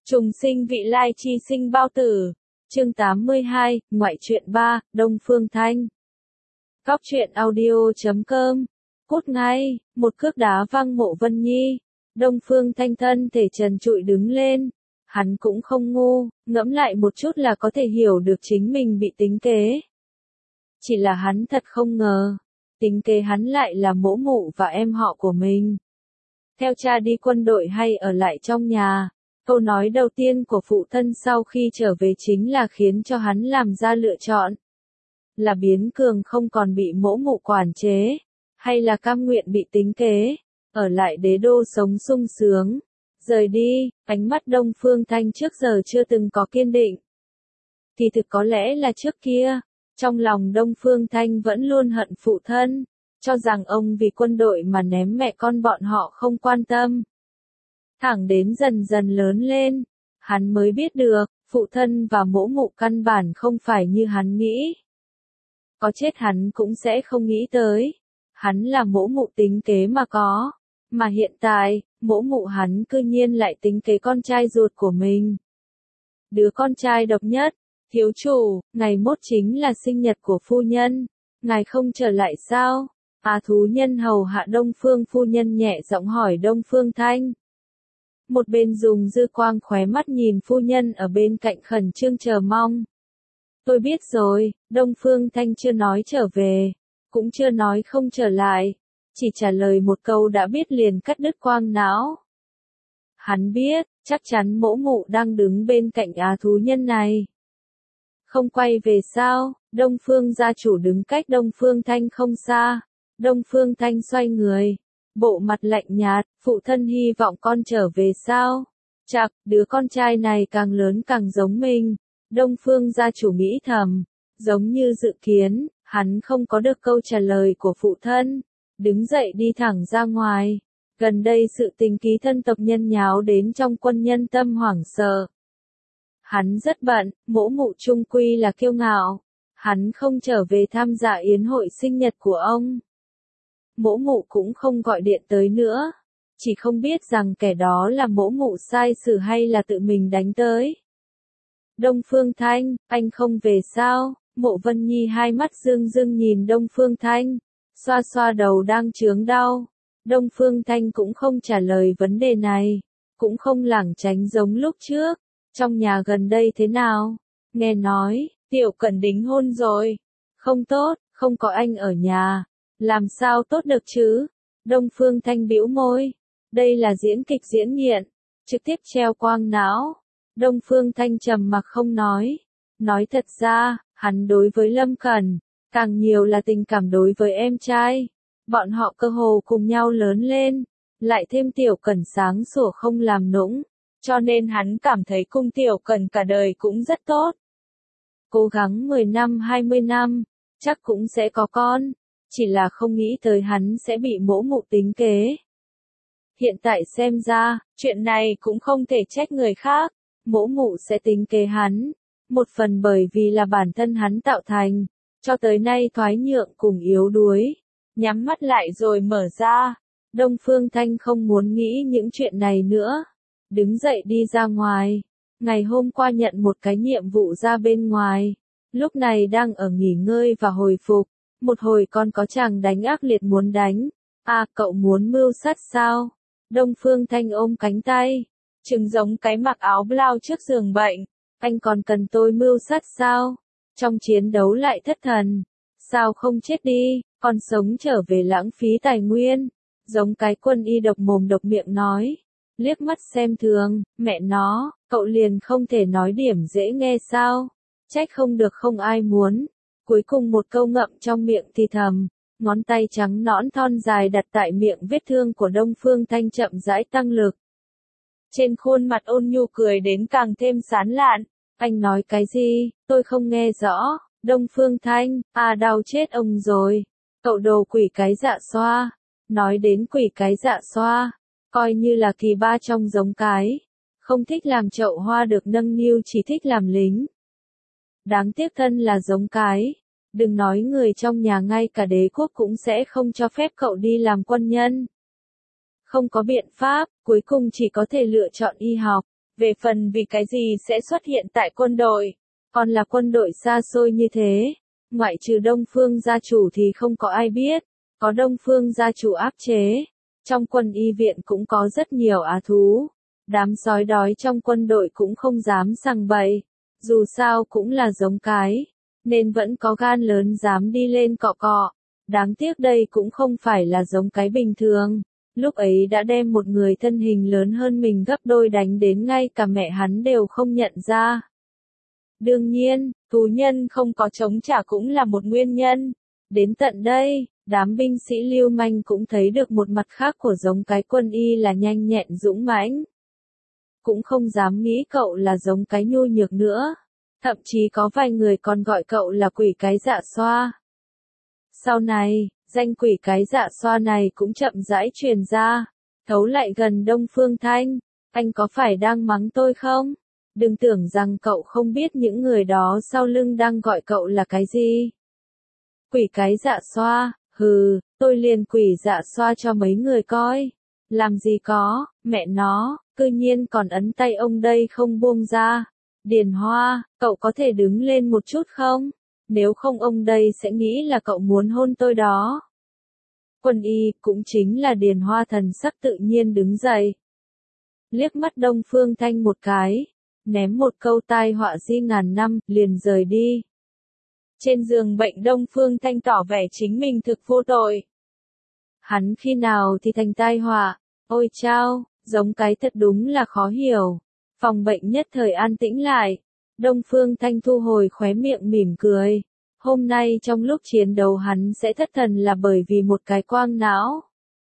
Trùng sinh vị lai chi sinh bao tử. Chương 82, ngoại truyện 3, Đông Phương Thanh. Góc truyện audio.com. Cút ngay, một cước đá văng Mộ Vân Nhi. Đông Phương Thanh thân thể trần trụi đứng lên. Hắn cũng không ngu, ngẫm lại một chút là có thể hiểu được chính mình bị tính kế. Chỉ là hắn thật không ngờ, tính kế hắn lại là mỗ mụ và em họ của mình. Theo cha đi quân đội hay ở lại trong nhà? Câu nói đầu tiên của phụ thân sau khi trở về chính là khiến cho hắn làm ra lựa chọn. Là biến cường không còn bị mỗ mụ quản chế, hay là cam nguyện bị tính kế, ở lại đế đô sống sung sướng. Rời đi, ánh mắt Đông Phương Thanh trước giờ chưa từng có kiên định. Thì thực có lẽ là trước kia, trong lòng Đông Phương Thanh vẫn luôn hận phụ thân, cho rằng ông vì quân đội mà ném mẹ con bọn họ không quan tâm. Thẳng đến dần dần lớn lên, hắn mới biết được, phụ thân và mỗ mụ căn bản không phải như hắn nghĩ. Có chết hắn cũng sẽ không nghĩ tới. Hắn là mỗ mụ tính kế mà có. Mà hiện tại, mỗ mụ hắn cư nhiên lại tính kế con trai ruột của mình. Đứa con trai độc nhất, thiếu chủ, ngày mốt chính là sinh nhật của phu nhân. Ngài không trở lại sao? Thú nhân hầu hạ Đông Phương phu nhân nhẹ giọng hỏi Đông Phương Thanh. Một bên dùng dư quang khóe mắt nhìn phu nhân ở bên cạnh khẩn trương chờ mong. Tôi biết rồi, Đông Phương Thanh chưa nói trở về, cũng chưa nói không trở lại, chỉ trả lời một câu đã biết liền cắt đứt quang não. Hắn biết, chắc chắn mỗ mụ đang đứng bên cạnh thú nhân này. Không quay về sao? Đông Phương gia chủ đứng cách Đông Phương Thanh không xa. Đông Phương Thanh xoay người. Bộ mặt lạnh nhạt, phụ thân hy vọng con trở về sao? Chạc, đứa con trai này càng lớn càng giống mình. Đông Phương gia chủ nghĩ thầm, giống như dự kiến, hắn không có được câu trả lời của phụ thân. Đứng dậy đi thẳng ra ngoài. Gần đây sự tình ký thân tộc nhân nháo đến trong quân nhân tâm hoảng sợ. Hắn rất bận, mỗ mụ trung quy là kiêu ngạo. Hắn không trở về tham gia yến hội sinh nhật của ông. Mỗ mụ cũng không gọi điện tới nữa, chỉ không biết rằng kẻ đó là mỗ mụ sai xử hay là tự mình đánh tới. Đông Phương Thanh, anh không về sao? Mộ Vân Nhi hai mắt rưng rưng nhìn Đông Phương Thanh, xoa xoa đầu đang chướng đau. Đông Phương Thanh cũng không trả lời vấn đề này, cũng không lảng tránh giống lúc trước. Trong nhà gần đây thế nào? Nghe nói, Tiểu Cẩn đính hôn rồi. Không tốt, không có anh ở nhà. Làm sao tốt được chứ? Đông Phương Thanh bĩu môi. Đây là diễn kịch diễn nghiện, trực tiếp treo quang não. Đông Phương Thanh trầm mặc không nói. Nói thật ra, hắn đối với Lâm Cẩn, càng nhiều là tình cảm đối với em trai. Bọn họ cơ hồ cùng nhau lớn lên, lại thêm Tiểu Cẩn sáng sủa không làm nũng, cho nên hắn cảm thấy cung Tiểu Cẩn cả đời cũng rất tốt. Cố gắng 10 năm 20 năm, chắc cũng sẽ có con. Chỉ là không nghĩ tới hắn sẽ bị mỗ mụ tính kế. Hiện tại xem ra, chuyện này cũng không thể trách người khác. Mỗ mụ sẽ tính kế hắn. Một phần bởi vì là bản thân hắn tạo thành. Cho tới nay thoái nhượng cùng yếu đuối. Nhắm mắt lại rồi mở ra. Đông Phương Thanh không muốn nghĩ những chuyện này nữa. Đứng dậy đi ra ngoài. Ngày hôm qua nhận một cái nhiệm vụ ra bên ngoài. Lúc này đang ở nghỉ ngơi và hồi phục. Một hồi con có chàng đánh ác liệt muốn đánh. Cậu muốn mưu sát sao? Đông Phương Thanh ôm cánh tay. Trông giống cái mặc áo blau trước giường bệnh. Anh còn cần tôi mưu sát sao? Trong chiến đấu lại thất thần. Sao không chết đi, còn sống trở về lãng phí tài nguyên. Giống cái quân y độc mồm độc miệng nói. Liếc mắt xem thường, mẹ nó, cậu liền không thể nói điểm dễ nghe sao? Trách không được không ai muốn. Cuối cùng một câu ngậm trong miệng thì thầm, ngón tay trắng nõn thon dài đặt tại miệng vết thương của Đông Phương Thanh chậm rãi tăng lực. Trên khuôn mặt ôn nhu cười đến càng thêm sán lạn. Anh nói cái gì, tôi không nghe rõ. Đông Phương Thanh, đau chết ông rồi. Cậu đồ quỷ cái dạ xoa. Nói đến quỷ cái dạ xoa, coi như là kỳ ba trong giống cái. Không thích làm chậu hoa được nâng niu, chỉ thích làm lính. Đáng tiếc thân là giống cái. Đừng nói người trong nhà, ngay cả đế quốc cũng sẽ không cho phép cậu đi làm quân nhân. Không có biện pháp, cuối cùng chỉ có thể lựa chọn y học. Về phần vì cái gì sẽ xuất hiện tại quân đội, còn là quân đội xa xôi như thế, ngoại trừ Đông Phương gia chủ thì không có ai biết, có Đông Phương gia chủ áp chế. Trong quân y viện cũng có rất nhiều á thú, đám sói đói trong quân đội cũng không dám sằng bậy, dù sao cũng là giống cái, nên vẫn có gan lớn dám đi lên cọ cọ. Đáng tiếc đây cũng không phải là giống cái bình thường, lúc ấy đã đem một người thân hình lớn hơn mình gấp đôi đánh đến ngay cả mẹ hắn đều không nhận ra. Đương nhiên, thú nhân không có chống trả cũng là một nguyên nhân. Đến tận đây, đám binh sĩ lưu manh cũng thấy được một mặt khác của giống cái quân y là nhanh nhẹn dũng mãnh. Cũng không dám nghĩ cậu là giống cái nhu nhược nữa. Thậm chí có vài người còn gọi cậu là quỷ cái dạ xoa. Sau này, danh quỷ cái dạ xoa này cũng chậm rãi truyền ra. Thấu lại gần Đông Phương Thanh, anh có phải đang mắng tôi không? Đừng tưởng rằng cậu không biết những người đó sau lưng đang gọi cậu là cái gì. Quỷ cái dạ xoa, hừ, tôi liền quỷ dạ xoa cho mấy người coi. Làm gì có, mẹ nó, cư nhiên còn ấn tay ông đây không buông ra. Điền Hoa, cậu có thể đứng lên một chút không? Nếu không ông đây sẽ nghĩ là cậu muốn hôn tôi đó. Quân y, cũng chính là Điền Hoa thần sắc tự nhiên đứng dậy. Liếc mắt Đông Phương Thanh một cái, ném một câu tai họa di ngàn năm, liền rời đi. Trên giường bệnh Đông Phương Thanh tỏ vẻ chính mình thực vô tội. Hắn khi nào thì thành tai họa, ôi chao, giống cái thật đúng là khó hiểu. Phòng bệnh nhất thời an tĩnh lại. Đông Phương Thanh thu hồi khóe miệng mỉm cười. Hôm nay trong lúc chiến đấu hắn sẽ thất thần là bởi vì một cái quang não.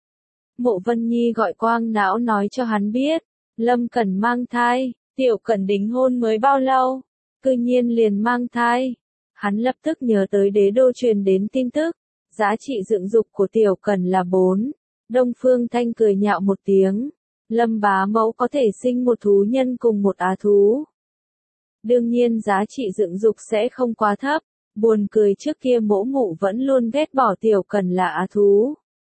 Mộ Vân Nhi gọi quang não nói cho hắn biết, Lâm Cẩn mang thai, Tiểu Cẩn đính hôn mới bao lâu, cư nhiên liền mang thai. Hắn lập tức nhớ tới đế đô truyền đến tin tức, giá trị dưỡng dục của Tiểu Cẩn là 4. Đông Phương Thanh cười nhạo một tiếng, Lâm bá mẫu có thể sinh một thú nhân cùng một á thú. Đương nhiên giá trị dưỡng dục sẽ không quá thấp, buồn cười trước kia mỗ mụ vẫn luôn ghét bỏ Tiểu Cẩn là á thú.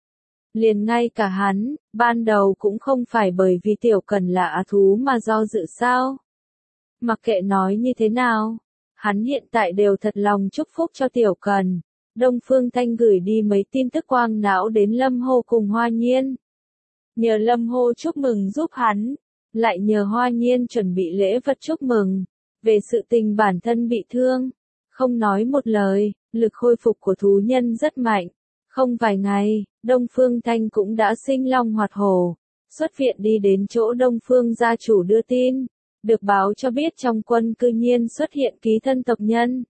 Liền ngay cả hắn, ban đầu cũng không phải bởi vì Tiểu Cẩn là á thú mà do dự sao. Mặc kệ nói như thế nào, hắn hiện tại đều thật lòng chúc phúc cho Tiểu Cẩn. Đông Phương Thanh gửi đi mấy tin tức quang não đến Lâm Hô cùng Hoa Nhiên. Nhờ Lâm Hô chúc mừng giúp hắn, lại nhờ Hoa Nhiên chuẩn bị lễ vật chúc mừng. Về sự tình bản thân bị thương, không nói một lời, lực khôi phục của thú nhân rất mạnh. Không vài ngày, Đông Phương Thanh cũng đã sinh long hoạt hổ. Xuất viện đi đến chỗ Đông Phương gia chủ đưa tin, được báo cho biết trong quân cư nhiên xuất hiện ký thân tộc nhân.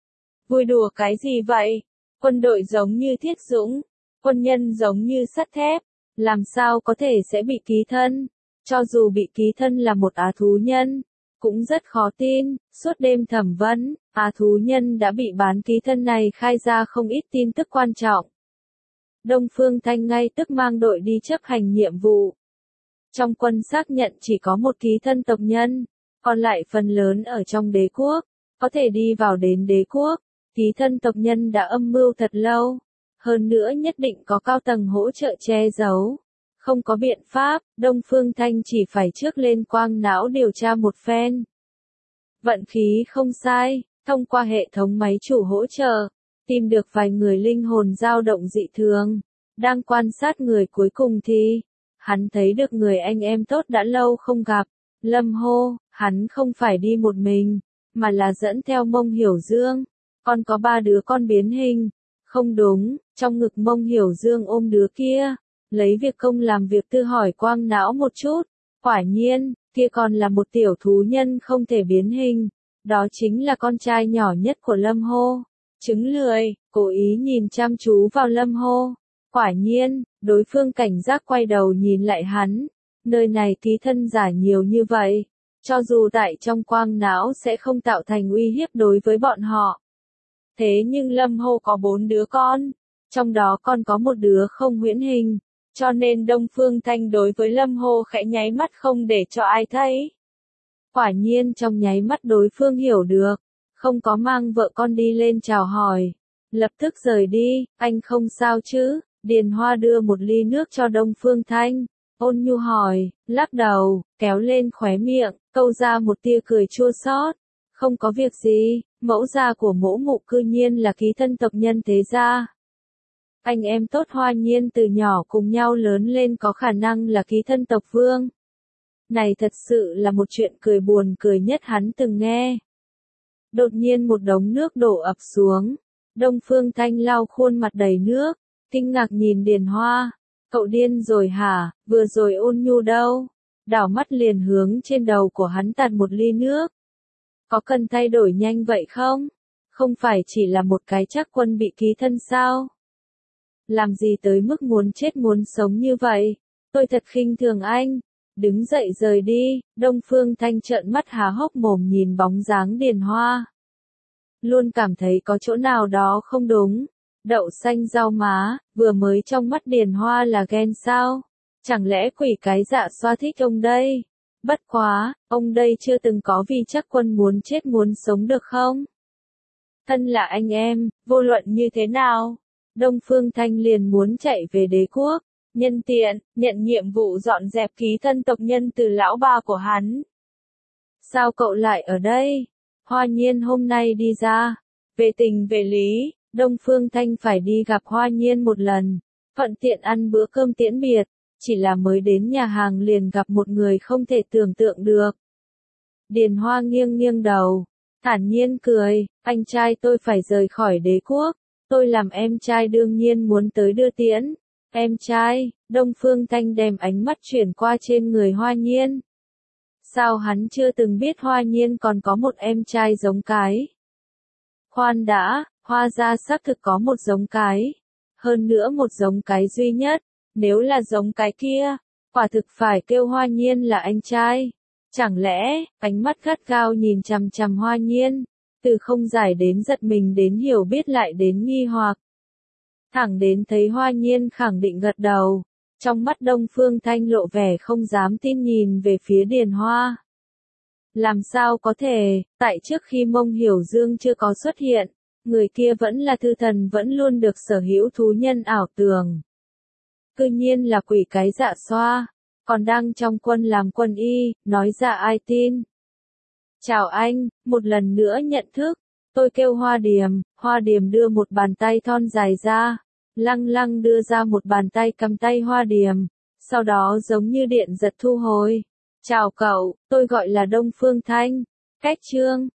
Vui đùa cái gì vậy? Quân đội giống như thiết dũng, quân nhân giống như sắt thép, làm sao có thể sẽ bị ký thân? Cho dù bị ký thân là một á thú nhân, cũng rất khó tin. Suốt đêm thẩm vấn, á thú nhân đã bị bán ký thân này khai ra không ít tin tức quan trọng. Đông Phương Thanh ngay tức mang đội đi chấp hành nhiệm vụ. Trong quân xác nhận chỉ có một ký thân tộc nhân, còn lại phần lớn ở trong đế quốc, có thể đi vào đến đế quốc. Ký thân tộc nhân đã âm mưu thật lâu, hơn nữa nhất định có cao tầng hỗ trợ che giấu. Không có biện pháp, Đông Phương Thanh chỉ phải trước lên quang não điều tra một phen. Vận khí không sai, thông qua hệ thống máy chủ hỗ trợ, tìm được vài người linh hồn dao động dị thường. Đang quan sát người cuối cùng thì, hắn thấy được người anh em tốt đã lâu không gặp, Lâm Hô. Hắn không phải đi một mình, mà là dẫn theo Mông Hiểu Dương. Còn có 3 đứa con biến hình. Không đúng, trong ngực Mông Hiểu Dương ôm đứa kia. Lấy việc công làm việc tư hỏi quang não một chút. Quả nhiên, kia còn là một tiểu thú nhân không thể biến hình. Đó chính là con trai nhỏ nhất của Lâm Hô. Trứng lười, cố ý nhìn chăm chú vào Lâm Hô. Quả nhiên, đối phương cảnh giác quay đầu nhìn lại hắn. Nơi này ký thân giả nhiều như vậy. Cho dù tại trong quang não sẽ không tạo thành uy hiếp đối với bọn họ. Thế nhưng Lâm Hô có 4 đứa con, trong đó còn có một đứa không huyễn hình, cho nên Đông Phương Thanh đối với Lâm Hô khẽ nháy mắt không để cho ai thấy. Quả nhiên trong nháy mắt đối phương hiểu được, không có mang vợ con đi lên chào hỏi, lập tức rời đi. Anh không sao chứ? Điền Hoa đưa một ly nước cho Đông Phương Thanh, Ôn Nhu hỏi, lắc đầu, kéo lên khóe miệng, câu ra một tia cười chua xót. Không có việc gì, mẫu gia của mỗ mụ cư nhiên là ký thân tộc nhân thế gia. Anh em tốt Hoa Nhiên từ nhỏ cùng nhau lớn lên có khả năng là ký thân tộc vương. Này thật sự là một chuyện cười buồn cười nhất hắn từng nghe. Đột nhiên một đống nước đổ ập xuống. Đông Phương Thanh lau khuôn mặt đầy nước, kinh ngạc nhìn Điền Hoa. Cậu điên rồi hả, vừa rồi Ôn Nhu đâu? Đảo mắt liền hướng trên đầu của hắn tạt một ly nước. Có cần thay đổi nhanh vậy không? Không phải chỉ là một cái trắc quân bị ký thân sao? Làm gì tới mức muốn chết muốn sống như vậy? Tôi thật khinh thường anh. Đứng dậy rời đi, Đông Phương Thanh trợn mắt há hốc mồm nhìn bóng dáng Điền Hoa. Luôn cảm thấy có chỗ nào đó không đúng. Đậu xanh rau má, vừa mới trong mắt Điền Hoa là ghen sao? Chẳng lẽ quỷ cái dạ xoa thích ông đây? Bất quá, ông đây chưa từng có vì chắc quân muốn chết muốn sống được không? Thân là anh em, vô luận như thế nào? Đông Phương Thanh liền muốn chạy về đế quốc, nhân tiện, nhận nhiệm vụ dọn dẹp ký thân tộc nhân từ lão ba của hắn. Sao cậu lại ở đây? Hoa Nhiên hôm nay đi ra. Về tình về lý, Đông Phương Thanh phải đi gặp Hoa Nhiên một lần, thuận tiện ăn bữa cơm tiễn biệt, chỉ là mới đến nhà hàng liền gặp một người không thể tưởng tượng được. Điền Hoa nghiêng nghiêng đầu, thản nhiên cười, anh trai tôi phải rời khỏi đế quốc, tôi làm em trai đương nhiên muốn tới đưa tiễn. Em trai, Đông Phương Thanh đem ánh mắt chuyển qua trên người Hoa Nhiên. Sao hắn chưa từng biết Hoa Nhiên còn có một em trai giống cái? Khoan đã, Hoa gia xác thực có một giống cái. Hơn nữa một giống cái duy nhất, nếu là giống cái kia, quả thực phải kêu Hoa Nhiên là anh trai. Chẳng lẽ, ánh mắt gắt gao nhìn chằm chằm Hoa Nhiên, từ không giải đến giật mình đến hiểu biết lại đến nghi hoặc. Thẳng đến thấy Hoa Nhiên khẳng định gật đầu, trong mắt Đông Phương Thanh lộ vẻ không dám tin nhìn về phía Điền Hoa. Làm sao có thể, tại trước khi Mông Hiểu Dương chưa có xuất hiện, người kia vẫn là thư thần vẫn luôn được sở hữu thú nhân ảo tưởng. Cư nhiên là quỷ cái dạ xoa, còn đang trong quân làm quân y, nói ra ai tin. Chào anh, một lần nữa nhận thức, tôi kêu Hoa Điềm đưa một bàn tay thon dài ra, lăng lăng đưa ra một bàn tay cầm tay Hoa Điềm, sau đó giống như điện giật thu hồi. Chào cậu, tôi gọi là Đông Phương Thanh, cách chương.